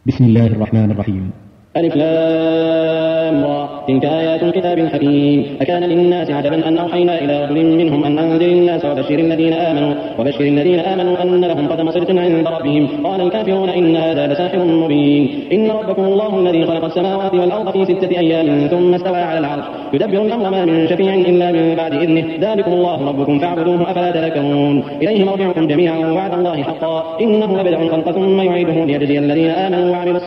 بسم الله الرحمن الرحيم. ألف لام را تلك آيات الكتاب الحكيم. أكان للناس عجبا أن أوحينا إلى رجل منهم أن أنذر الناس وبشر الذين آمنوا أن لهم قدم صدق عند ربهم. قال الكافرون إن هذا لساحر مبين. إن ربكم الله الذي خلق السماوات والأرض في 6 أيام ثم استوى على العرش يدبر الأمر ما من شفيع إلا من بعد إذنه ذلكم الله ربكم فاعبدوه أفلا تذكرون. إليه مرجعكم جميعا وعد الله حقا إنه يبدأ الخلق ثم يعيده ليجزي الذين آمنوا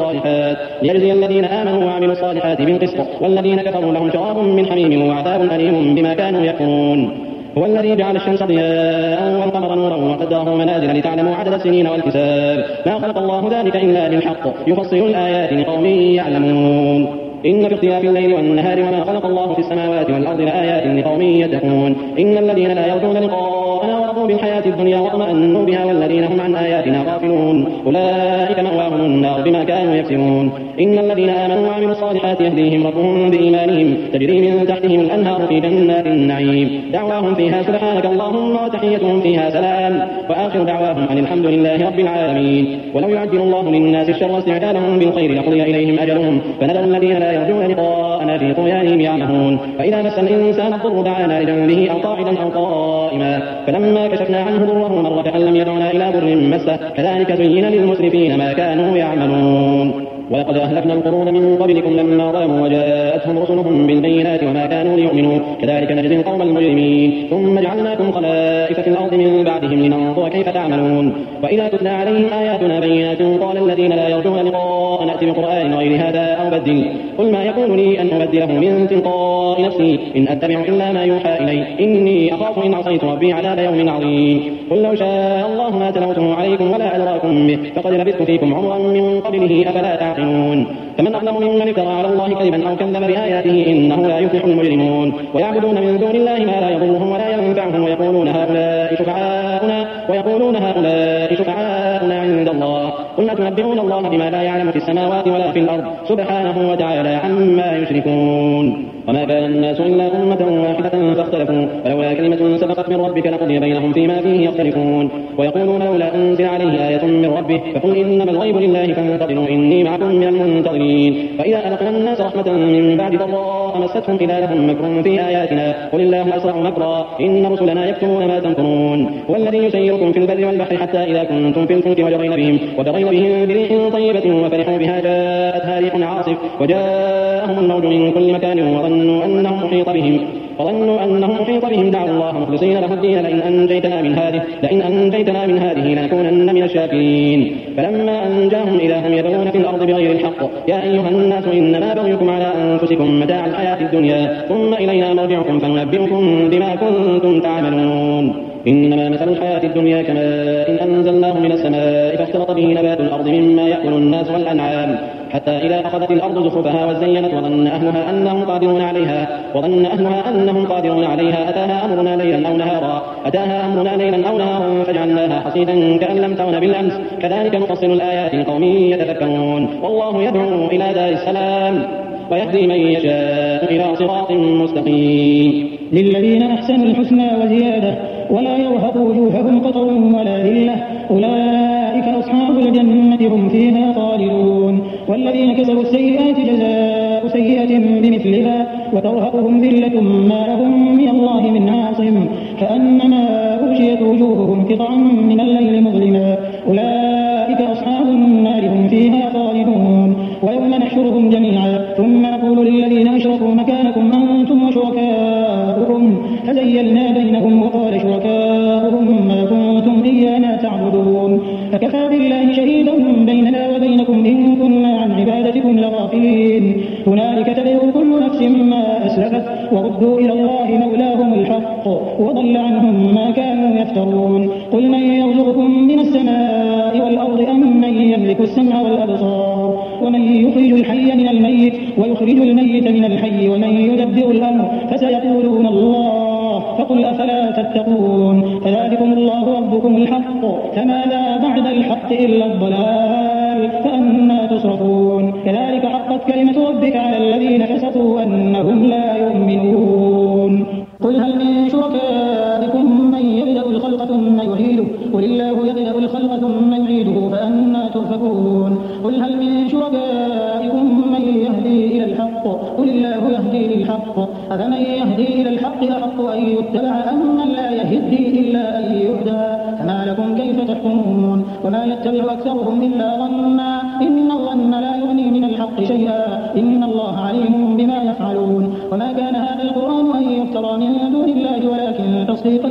وعملوا الصالحات بالقسط والذين كفروا لهم شراب من حميم وعذاب أليم بما كانوا يكفرون. هو الذي جعل الشمس ضياء والقمر نورا وقدره منازل لتعلموا عدد السنين والحساب ما خلق الله ذلك إلا بالحق يفصل الآيات لقوم يعلمون. إن في اختلاف الليل والنهار وما خلق الله في السماوات والأرض لآيات لقوم يتقون. إن الذين لا يرجون لقاءنا ورضوا بالحياة الدنيا واطمأنوا بها والذين هم عن آياتنا غافلون أولئك مأواهم النار بما كانوا يكسبون. إن الذين آمنوا وعملوا الصالحات يهديهم ربهم بإيمانهم تجري من تحتهم الأنهار في جنات النعيم دعواهم فيها سبحانك اللهم وتحيتهم فيها سلام وآخر دعواهم أن الحمد لله رب العالمين. ولو يعجل الله للناس الشر استعجالهم بالخير لقضي إليهم أجلهم فنذر الذين لا يرجون لقاءنا في طغيانهم يعمهون. فإذا مس الإنسان الضر دعانا لجنبه أو قاعدا أو قائما فلما كشفنا عنه ضره مر كأن لم يدعنا إلى ضر مسه كذلك زين للمسرفين ما كانوا يعملون. ولقد أهلكنا القرون من قبلكم لما ظلموا وجاءتهم رسلهم بالبينات وما كانوا ليؤمنوا كذلك نجزي القوم المجرمين. ثم جعلناكم خلائف في الأرض من بعدهم لننظر كيف تعملون. وإذا تتلى عليهم آياتنا بينات قال الذين لا يرجون لقاءنا ائت بقرآن غير هذا أو بدل قل ما يكون لي أن أبدله من تلقاء نفسي إن أتبع إلا ما يوحى إلي إني أخاف إن عصيت ربي عذاب يوم عظيم. قل لو شاء الله ما تلوته عليكم ولا أدراكم به فقد لبثت فيكم عمرا من قبله أفلا تعقلون. فمن أظلم ممن افترى على الله كذبا أو كذب بآياته إنه لا يفلح المجرمون. ويعبدون من دون الله ما لا يضرهم ولا ينفعهم ويقولون هؤلاء شفعاؤنا عند الله قل أتنبئون الله بما لا يعلم في السماوات ولا في الأرض سبحانه وتعالى عما يشركون. وما كان الناس إلا أمة واحدة فاختلفوا فلولا كلمة سبقت من ربك لقضي بينهم فيما فيه يختلفون. ويقولون لولا أنزل عليه آية من ربه فقل إنما الغيب لله فانتظروا إني معكم من المنتظرين. فإذا أذقنا الناس رحمة من بعد ضراء مستهم إذا لهم مكر في آياتنا قل الله أسرع مكرا إن رسلنا يكتبون ما تمكرون. هو الذي يسيركم في البر والبحر حتى إذا كنتم في الفلك وجرين بهم بريح طيبة وفرحوا بها جاءتها ريح عاصف وجاءهم الموج من كل مكان وظنوا أنهم محيط بهم دعوا الله مخلصين له الدين لئن أنجيتنا من هذه لنكونن من الشاكرين. فلما أنجاهم إذا هم يبغون في الأرض بغير الحق يا أيها الناس إنما بغيكم على أنفسكم متاع الحياة الدنيا ثم إلينا مرجعكم فننبئكم بما كنتم تعملون. إنما مثل الحياة الدنيا كماء أنزلناه من السماء فاختلط به نبات الأرض مما يأكل الناس والأنعام حتى إذا أخذت الأرض زخرفها وزينت وظن أهلها أنهم قادرون عليها أتاها أمرنا ليلا أو نهارا فجعلناها حصيدا كأن لم تغن بالأمس كذلك نفصل الآيات لقوم يتفكرون. والله يدعو إلى دار السلام ويهدي من يشاء إلى صراط مستقيم. للذين أحسنوا الحسنى وزيادة ولا يرهق وجوههم قطر ولا ذلة أولئك أصحاب الجنة هم فيها خالدون. والذين كسبوا السيئات جزاء سيئة بمثلها وترهقهم ذلة ما لهم من الله من عاصم كأنما أغشيت وجوههم قطعا من الليل مظلما أولئك أصحاب النار هم فيها خالدون. ويوم نحشرهم جميعا ثم نقول للذين أشركوا مكانكم أنتم وشركاؤكم فزيلنا بينهم وقال شركاؤهم ما كنتم إيانا تعبدون فكفى بالله شهيدا بيننا وبينكم إن كنا عن عبادتكم لغافلين. هنالك تبلغ كل نفس ما أسلفت وردوا إلى الله مولاهم الحق وضل عنهم ما كانوا يفترون. قل من يرزقكم من السماء والأرض أم من يملك السمع والأبصار ومن يخرج الحي من الميت ويخرج الميت من الحي ومن يدبر الأمر فسيقولون الله فقل أفلا تتقون. فذلكم الله ربكم الحق فماذا بعد الحق إلا الضلال فأنا تصرفون. كذلك حقت كلمة ربك على الذين فسقوا أنهم لا يؤمنون. قل هل من شركائكم من يبدأ الخلق ثم يعيده قل الله يبدأ الخلق ثم يعيده فأنا تؤفكون. قل هل من شركائكم من يهدي إلى الحق قل الله يهدي للحق أفمن يهدي إلى الحق أحق أن يتبع أم من لا يهدي إلا أن يهدى فما لكم كيف تحكمون وما يتبع أكثرهم إلا ظنا إن الظن لا يغني من الحق شيئا إن الله عليم بما يفعلون وما كان هذا القرآن أن يفترى من دون الله ولكن تصديق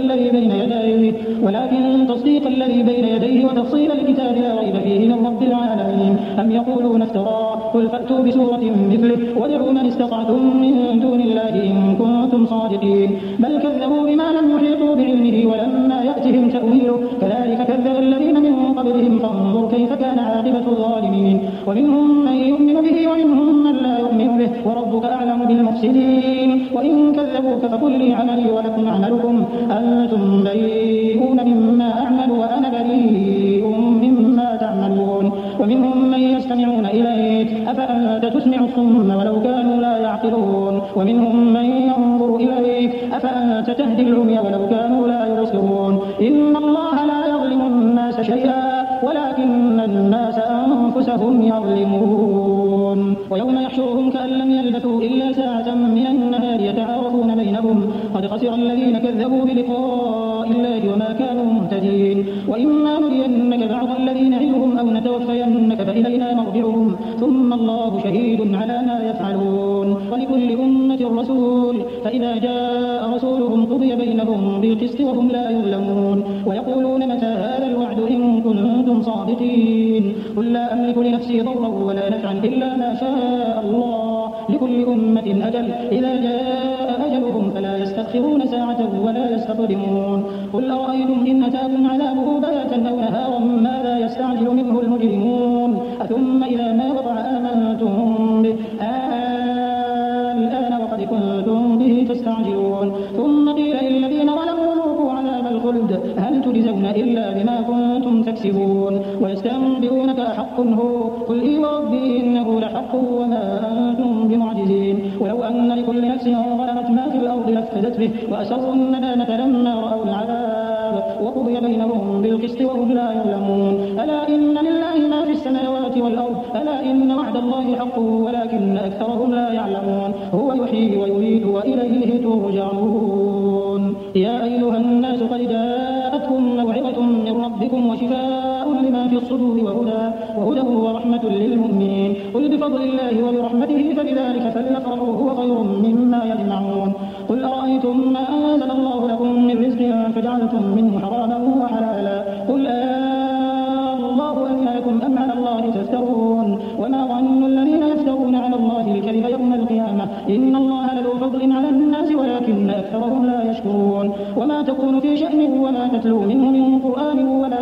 الذي بين يديه وتفصيل الكتاب لا ريب فيه من رب العالمين أم يقولون افترى قل فأتوا بسورة مثله وادعوا من استطعتم من دون الله إن كنتم صادقين بل كذبوا بما لم يحيطوا بعلمه ولما يأتهم تأويله كذلك كذب الذين من قبلهم فانظر كيف كان عاقبة الظالمين ومنهم من يؤمن به ومنهم من لا يؤمن به وربك أعلم بالمفسدين وإن كذبوك فقل لي عملي ولكم عملكم أنتم بريئون مما أعمل وأنا بريء مما تعملون ومنهم من يستمعون إليك أفأنت تسمع الصم ولو كانوا لا يعقلون ومنهم من ينظر إليك أفأنت تهدي العمي ولو كانوا لا يبصرون إن الله لا يظلم الناس شيئا ولكن الناس أنفسهم يظلمون ويوم يحشرهم كأن لم يلبثوا إلا ساعة من النهار يتعارفون بينهم قد خسر الذين كذبوا بلقاء الله وما كانوا مهتدين وإما نرينك بعض الذين نعدهم أو نتوفينك فإلينا مرجعهم ثم الله شهيد على ما يفعلون ولكل أمة رسول فإذا جاء رسولهم قضي بينهم بالقسط وهم لا يظلمون ويقولون متى هذا الوعد إن كنتم صادقين قل لا أملك لنفسي ضرا ولا نفعا إلا ما شاء الله لكل أمة أجل إذا جاء أجلهم فلا يستأخرون ساعة ولا يستقدمون قل أرأيتم إن أتاكم عذابه بياتا أو نهارا ماذا يستعجل منه المجرمون ثم إذا ما وقع آمنتم به الآن وقد كنتم به تستعجلون ثم قيل للذين ظلموا ذوقوا عذاب الخلد هل تجزون إلا بما كنتم تكسبون ويستنبئونك أحق هو قل إي وربي إنه لحق وما أنتم بمعجزين ولو أن لكل نفس ظلمت ما في الأرض لافتدت به وأسروا الندامة لما رأوا العذاب وقضي بينهم بالقسط وهم لا يظلمون ألا إن لله ما في السماوات والأرض ألا إن وعد الله حق ولكن أكثرهم لا يعلمون هو يحيي ويميت وإليه ترجعون يا أيها الناس قد جاءتكم موعظة من ربكم وشفاء لما في الصدور وهدى ورحمة للمؤمنين قل بفضل الله وبرحمته فبذلك فليفرحوا هو خير مما يجمعون قل أرأيتم ما أنزل الله لكم من رزق فجعلتم منه حراما وحلالا قل الله أنهاكم أم على الله تفترون وما ظن الذين يفترون على الله الكذب يوم القيامة إن الله لذو فضل على الناس ولكن أكثرهم لا يشكرون وما تكون في شأن وما تتلو منه من قرآن ولا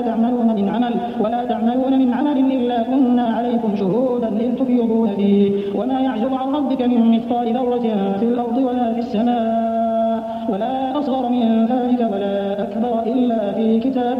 تعملون من عمل إلا كنا عليكم شهودا إذ تفيضون فيه وما يعزب عن ربك من مثقال ذرة في الأرض ولا في السماء ولا أصغر من ذلك ولا أكبر إلا في كتاب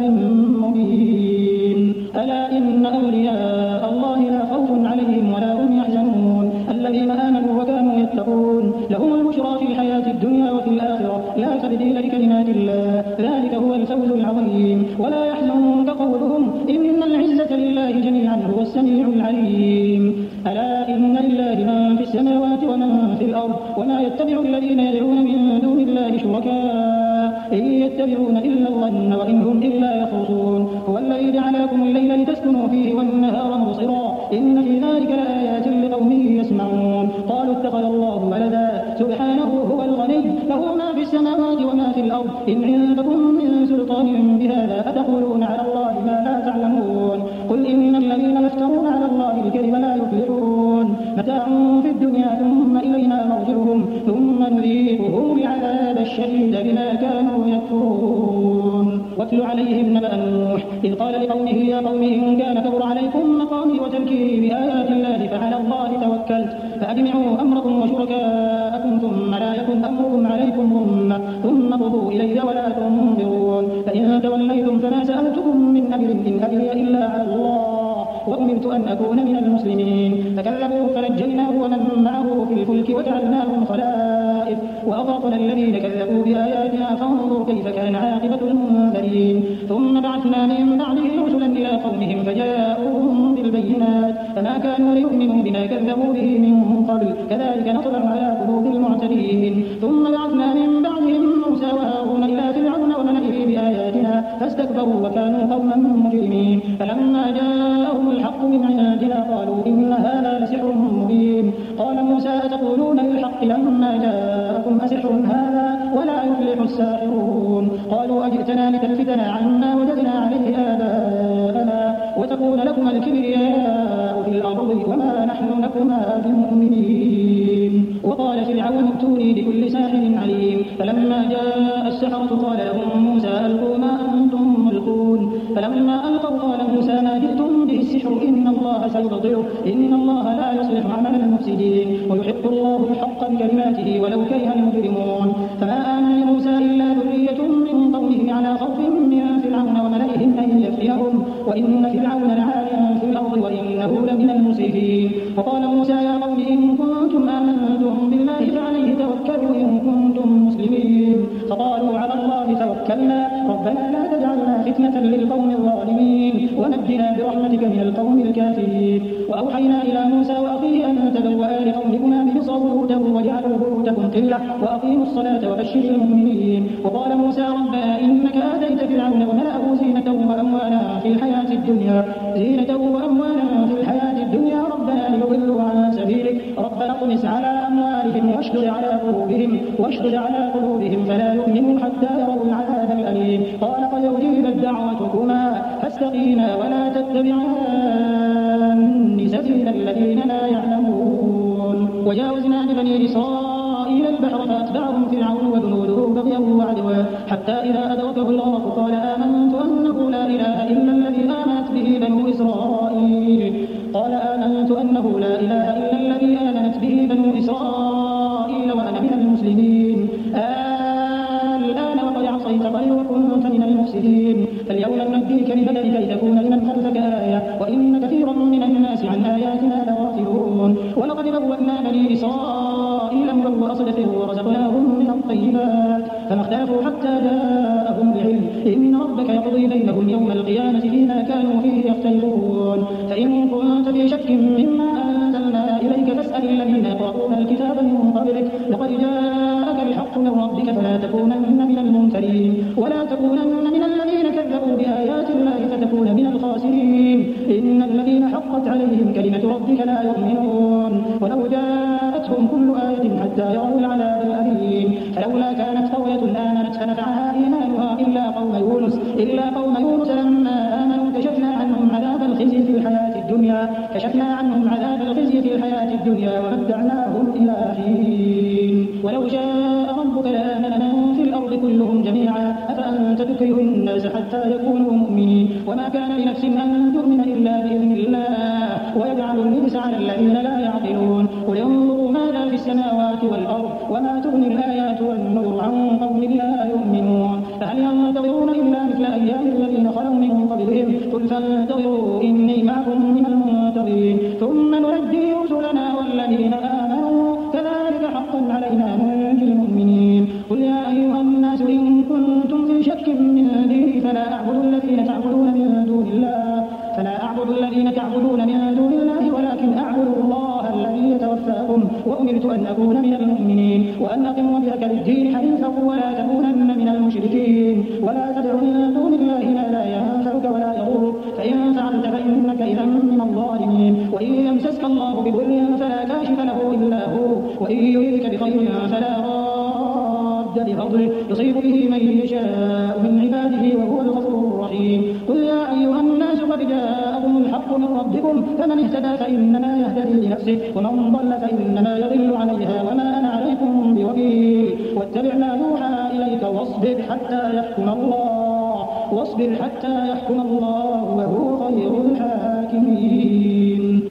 مبين ألا إن أولياء الله لا خوف عليهم ولا هم يحزنون الذين آمنوا وكانوا يتقون لهم البشرى في الحياة الدنيا وفي الآخرة لا تبديل لكلمات الله ذلك هو الفوز العظيم ولا يحزنك قولهم إن العزة لله جميعا هو السميع العليم ألا إن لله من في السماوات ومن في الأرض وما يتبع الذين يدعون من دون الله شركاء إن يتبعون إلا الظن وإن هم إلا يخرصون هو الذي جعل لكم الليل لتسكنوا فيه والنهار مبصرا إن في ذلك لآيات لقوم يسمعون قالوا اتخذ الله ولدا سبحانه هو الغني له ما في السماوات وما في الأرض إن عندكم من سلطان بهذا أتقولون على الله ما لا تعلمون قل إن الذين يفترون على الله الكذب لا يفلحون متاع في الدنيا ثم إلينا مرجعهم ثم نذيقهم العذاب الشديد بما كانوا يكفرون واتل عليهم نبأ نوح إذ قال لقومه يا قوم إن كان كبر عليكم مقامي وتذكيري بآيات الله فعلى الله توكلت فأجمعوا أمركم وشركاءكم ثم لا يكن أمركم عليكم غمة ثم قضوا إلي ولا تنظرون فإن توليتم فما سألتكم من أجر إن أجري إلا على الله وأمرت أن أكون من المسلمين فكذبوه فنجيناه ومن معه في الفلك وجعلناهم خلائف وأغرقنا الذين كذبوا بآياتنا فانظر كيف كان عاقبة المنذرين ثم بعثنا من بعدهم رسلا إلى قومهم فجاءوهم بالبينات فما كانوا ليؤمنوا بما كذبوا به من قبل كذلك نطبع على قلوب المعتدين ثم بعثنا من بعدهم موسى وهارون إلى فرعون وملئه بآياتنا فاستكبروا وكانوا قوما مجرمين فلما جاءهم الحق من عندنا قالوا إن هذا لسحر مبين قال موسى أتقولون للحق لما جاءكم أسحر هذا ولا يفلح الساحرون قالوا أجئتنا لتلفتنا عما وجدنا عليه آباءنا وتكون لكم الكبرياء في الأرض وما نحن لكما بمؤمنين وقال فرعون ائتوني بكل ساحر عليم فلما جاء السحرة قال لهم موسى ألقوا ما أنتم ملقون فلما ألقوا قال موسى ما جئتم به السحر إن الله سيبطله إن الله لا يصلح عمل المفسدين ويحق الله الحق بكلماته ولو كره المجرمون فما آمن لموسى إلا ذرية من قومه على خوف من فرعون وملئهم أن يفتنهم وإن فرعون لعال في الأرض وإنه لمن المسرفين وقال موسى يا قوم إن كنتم آمنتم بالله فعليه توكلوا إن كنتم مسلمين فقالوا على الله توكلنا ربنا لا تجعلنا فتنة للقوم الظالمين ونجنا برحمتك من القوم الكافرين وأوحينا إلى موسى وأخيه أن تبوأ لقومكما بمصر بيوتا وجعلوا بيوتكم قبلة وأقيموا الصلاة وبشر المؤمنين وقال موسى ربنا إنك آتيت فرعون وملأه زينة وأموالا في الحياة الدنيا ربنا ليضلوا عن سبيلك ربنا اطمس على أموالهم واشدد على قلوبهم فلا يؤمنوا حتى يروا العذاب الأليم قال قد أجيبت دعوتكما فاستقيما ولا تتبعان سبيل الذين لا يعلمون وجاوزنا ببني إسرائيل البحر فأتبعهم فرعون وجنوده بغيا وعدوا حتى إذا أدركه الغرق قال آمنت أنه لا إله إلا الذي آمنت به بنو إسرائيل وأنا من المسلمين الآن وقد عصيت قبل وكنت من المفسدين فاليوم ننجيك ببدنك لتكون لمن خلفك آية وإن كثيرا من الناس عن آياتنا لغافلون ولقد بوأنا بني إسرائيل مبوأ صدق ورزقناهم من الطيبات فما اختلفوا حتى جاءهم العلم إن ربك يقضي بينهم يوم القيامة فيما كانوا فيه يختلفون فإن كنت في شك مما أنزلنا إليك فاسأل الذين يقرؤون الكتاب من قبلك لقد جاءك الحق من ربك فلا تكونن من الممترين ولا تكونن من الذين كذبوا بآيات الله فتكون من الخاسرين إن الذين حقت عليهم كلمة ربك لا يؤمنون ولو جاءتهم كل آية حتى يروا العذاب الأليم فلولا كانت قرية آمنت فنفعها إيمانها إلا قوم يونس لما آمنوا كشفنا عنهم عذاب الخزي في الحياة الدنيا ومتعناهم إلى حين ولو شاء ربك لآمن من في الأرض كلهم جميعا أفأنت تكره الناس حتى يكونوا مؤمنين وما كان لنفس أن تؤمن إلا بإذن الله ويجعل الرجس على الذين لا يعقلون قل انظروا ماذا في السماوات والأرض وما تغني الآيات والنذر عن قوم لا يؤمنون فهل ينتظرون إلا مثل أيام الذين خلوا من قبلهم قل فانتظروا إني معكم من المنتظرين ثم ننجي رسلنا والذين آمنوا كذلك حقا علينا ننجي المؤمنين قل يا أيها الناس إن كنتم في شك من ديني فلا أعبد الذين تعبدون من دون الله ولكن أعبد الله الذي يتوفاكم وأمرت أن أكون من المؤمنين وأن أقم وجهك للدين حنيفا ولا تكونن من المشركين ولا تدع من دون الله ما لا ينفعك ولا يضرك فإن فعلت فإنك إذا من الظالمين وإن يمسسك الله بضر فلا كاشف له إلا هو وإن يردك بخير فلا راد لفضله يصيب به من يشاء من عباده وهو الغفور الرحيم قل يا أيها الناس قد جاءكم الحق من ربكم فمن اهتدى فإنما يهتدي لنفسه ومن ضل فإنما يضل عليها وما أنا عليكم بوكيل واتبع ما يوحى إليك واصبر حتى يحكم الله وهو خير الحاكمين